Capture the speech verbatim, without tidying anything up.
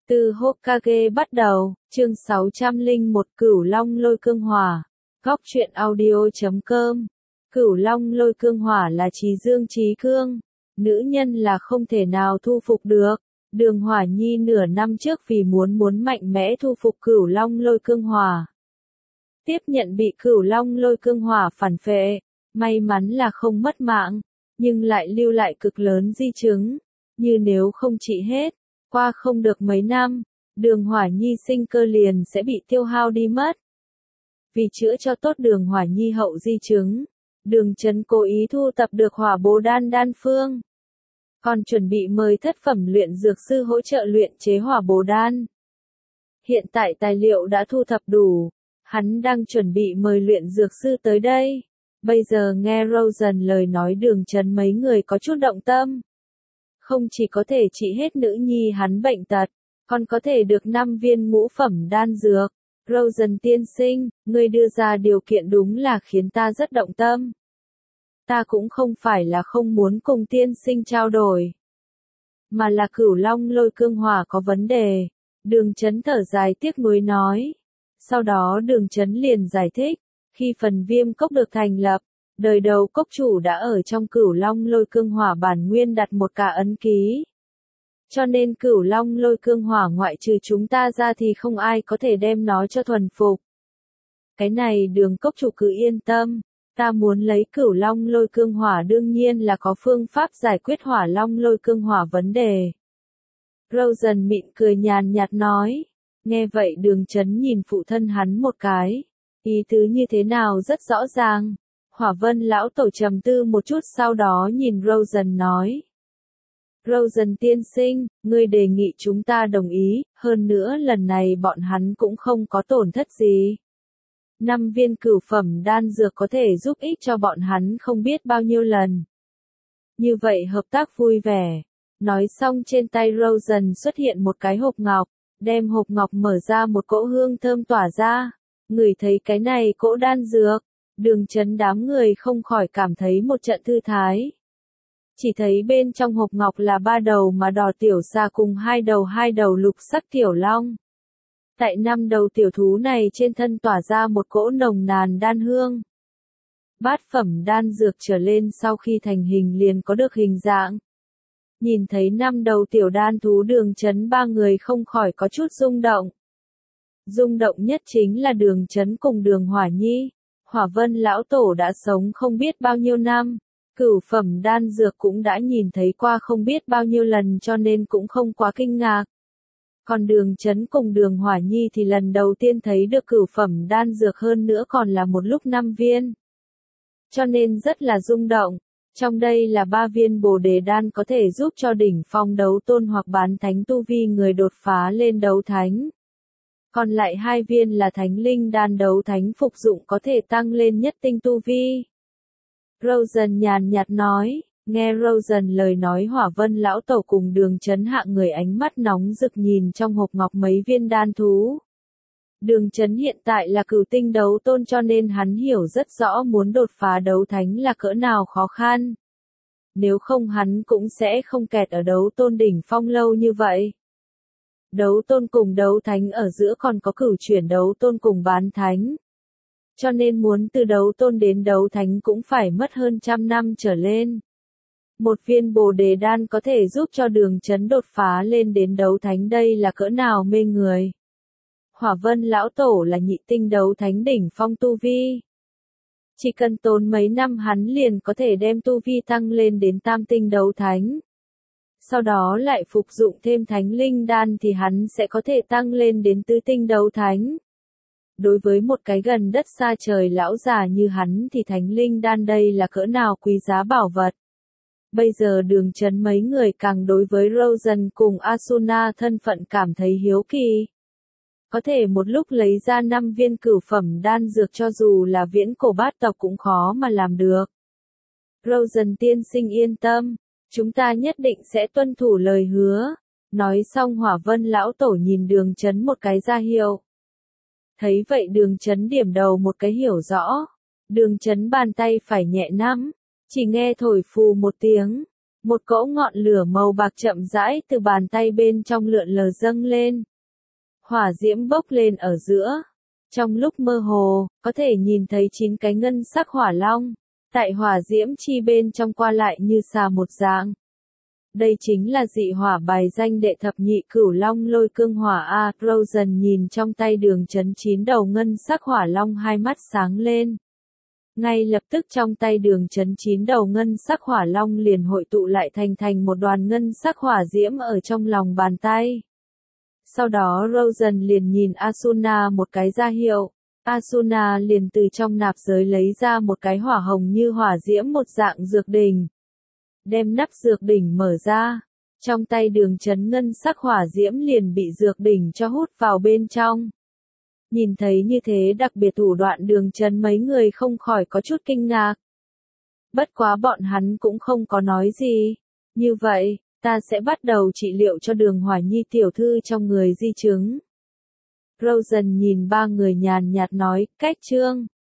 Từ Hokage bắt đầu, chương sáu trăm lẻ một Cửu Long Lôi Cương Hỏa. Góc truyện audio chấm com. Cửu Long Lôi Cương Hỏa là trí dương trí cương. Nữ nhân là không thể nào thu phục được. Đường Hỏa Nhi nửa năm trước vì muốn muốn mạnh mẽ thu phục Cửu Long Lôi Cương Hỏa. Tiếp nhận bị Cửu Long Lôi Cương Hỏa phản phệ. May mắn là không mất mạng, nhưng lại lưu lại cực lớn di chứng. Như nếu không trị hết, qua không được mấy năm, Đường Hỏa Nhi sinh cơ liền sẽ bị tiêu hao đi mất. Vì chữa cho tốt Đường Hỏa Nhi hậu di chứng, Đường Chấn cố ý thu tập được hỏa bồ đan đan phương. Còn chuẩn bị mời thất phẩm luyện dược sư hỗ trợ luyện chế hỏa bồ đan. Hiện tại tài liệu đã thu thập đủ, hắn đang chuẩn bị mời luyện dược sư tới đây. Bây giờ nghe Rosen lời nói Đường Chấn mấy người có chút động tâm. Không chỉ có thể trị hết nữ nhi hắn bệnh tật, còn có thể được năm viên ngũ phẩm đan dược. Rosen tiên sinh, ngươi đưa ra điều kiện đúng là khiến ta rất động tâm. Ta cũng không phải là không muốn cùng tiên sinh trao đổi, mà là Cửu Long Lôi Cương Hỏa có vấn đề. Đường Chấn thở dài tiếc nuối nói. Sau đó Đường Chấn liền giải thích, khi phần viêm cốc được thành lập, đời đầu cốc chủ đã ở trong Cửu Long Lôi Cương Hỏa bản nguyên đặt một cả ấn ký. Cho nên Cửu Long Lôi Cương Hỏa ngoại trừ chúng ta ra thì không ai có thể đem nó cho thuần phục. Cái này Đường cốc chủ cứ yên tâm, ta muốn lấy Cửu Long Lôi Cương Hỏa đương nhiên là có phương pháp giải quyết Hỏa Long Lôi Cương Hỏa vấn đề. Rosen mỉm cười nhàn nhạt nói. Nghe vậy Đường Chấn nhìn phụ thân hắn một cái. Ý tứ như thế nào rất rõ ràng. Hỏa Vân lão tổ trầm tư một chút sau đó nhìn Rosen nói. Rosen tiên sinh, ngươi đề nghị chúng ta đồng ý, hơn nữa lần này bọn hắn cũng không có tổn thất gì. Năm viên cửu phẩm đan dược có thể giúp ích cho bọn hắn không biết bao nhiêu lần. Như vậy hợp tác vui vẻ. Nói xong trên tay Rosen xuất hiện một cái hộp ngọc, đem hộp ngọc mở ra một cỗ hương thơm tỏa ra. Ngửi thấy cái này cỗ đan dược, Đường Chấn đám người không khỏi cảm thấy một trận thư thái. Chỉ thấy bên trong hộp ngọc là ba đầu mà đỏ tiểu xà cùng hai đầu hai đầu lục sắc tiểu long. Tại năm đầu tiểu thú này trên thân tỏa ra một cỗ nồng nàn đan hương. Bát phẩm đan dược trở lên sau khi thành hình liền có được hình dạng. Nhìn thấy năm đầu tiểu đan thú Đường Chấn ba người không khỏi có chút rung động. Rung động nhất chính là Đường Chấn cùng Đường Hỏa Nhi. Hỏa Vân lão tổ đã sống không biết bao nhiêu năm, cửu phẩm đan dược cũng đã nhìn thấy qua không biết bao nhiêu lần cho nên cũng không quá kinh ngạc. Còn Đường Chấn cùng Đường Hỏa Nhi thì lần đầu tiên thấy được cửu phẩm đan dược hơn nữa còn là một lúc năm viên. Cho nên rất là rung động. Trong đây là ba viên bồ đề đan có thể giúp cho đỉnh phong đấu tôn hoặc bán thánh tu vi người đột phá lên đấu thánh. Còn lại hai viên là thánh linh đan đấu thánh phục dụng có thể tăng lên nhất tinh tu vi. Rosen nhàn nhạt nói, nghe Rosen lời nói Hỏa Vân lão tổ cùng Đường Chấn hạ người ánh mắt nóng rực nhìn trong hộp ngọc mấy viên đan thú. Đường Chấn hiện tại là cửu tinh đấu tôn cho nên hắn hiểu rất rõ muốn đột phá đấu thánh là cỡ nào khó khăn. Nếu không hắn cũng sẽ không kẹt ở đấu tôn đỉnh phong lâu như vậy. Đấu tôn cùng đấu thánh ở giữa còn có cửu chuyển đấu tôn cùng bán thánh. Cho nên muốn từ đấu tôn đến đấu thánh cũng phải mất hơn trăm năm trở lên. Một viên bồ đề đan có thể giúp cho Đường Chấn đột phá lên đến đấu thánh đây là cỡ nào mê người. Hỏa Vân lão tổ là nhị tinh đấu thánh đỉnh phong tu vi. Chỉ cần tốn mấy năm hắn liền có thể đem tu vi tăng lên đến tam tinh đấu thánh. Sau đó lại phục dụng thêm thánh linh đan thì hắn sẽ có thể tăng lên đến tứ tinh đấu thánh. Đối với một cái gần đất xa trời lão già như hắn thì thánh linh đan đây là cỡ nào quý giá bảo vật. Bây giờ Đường Chấn mấy người càng đối với Rosen cùng Asuna thân phận cảm thấy hiếu kỳ. Có thể một lúc lấy ra năm viên cửu phẩm đan dược cho dù là viễn cổ bát tộc cũng khó mà làm được. Rosen tiên sinh yên tâm, chúng ta nhất định sẽ tuân thủ lời hứa. Nói xong Hỏa Vân lão tổ nhìn Đường Chấn một cái ra hiệu. Thấy vậy Đường Chấn điểm đầu một cái hiểu rõ. Đường Chấn bàn tay phải nhẹ nắm, chỉ nghe thổi phù một tiếng. Một cỗ ngọn lửa màu bạc chậm rãi từ bàn tay bên trong lượn lờ dâng lên. Hỏa diễm bốc lên ở giữa. Trong lúc mơ hồ, có thể nhìn thấy chín cái ngân sắc hỏa long. Tại hỏa diễm chi bên trong qua lại như xà một dạng. Đây chính là dị hỏa bài danh đệ thập nhị cửu long lôi cương hỏa A. Rosen nhìn trong tay đường chấn chín đầu ngân sắc hỏa long, hai mắt sáng lên. Ngay lập tức trong tay đường chấn chín đầu ngân sắc hỏa long liền hội tụ lại thành thành một đoàn ngân sắc hỏa diễm ở trong lòng bàn tay. Sau đó Rosen liền nhìn Asuna một cái ra hiệu. Asuna liền từ trong nạp giới lấy ra một cái hỏa hồng như hỏa diễm một dạng dược đỉnh. Đem nắp dược đỉnh mở ra. Trong tay đường chấn ngân sắc hỏa diễm liền bị dược đỉnh cho hút vào bên trong. Nhìn thấy như thế đặc biệt thủ đoạn đường chấn, mấy người không khỏi có chút kinh ngạc. Bất quá bọn hắn cũng không có nói gì. Như vậy, ta sẽ bắt đầu trị liệu cho Đường Hỏa Nhi tiểu thư trong người di chứng. Rosen nhìn ba người nhàn nhạt nói, cách chương.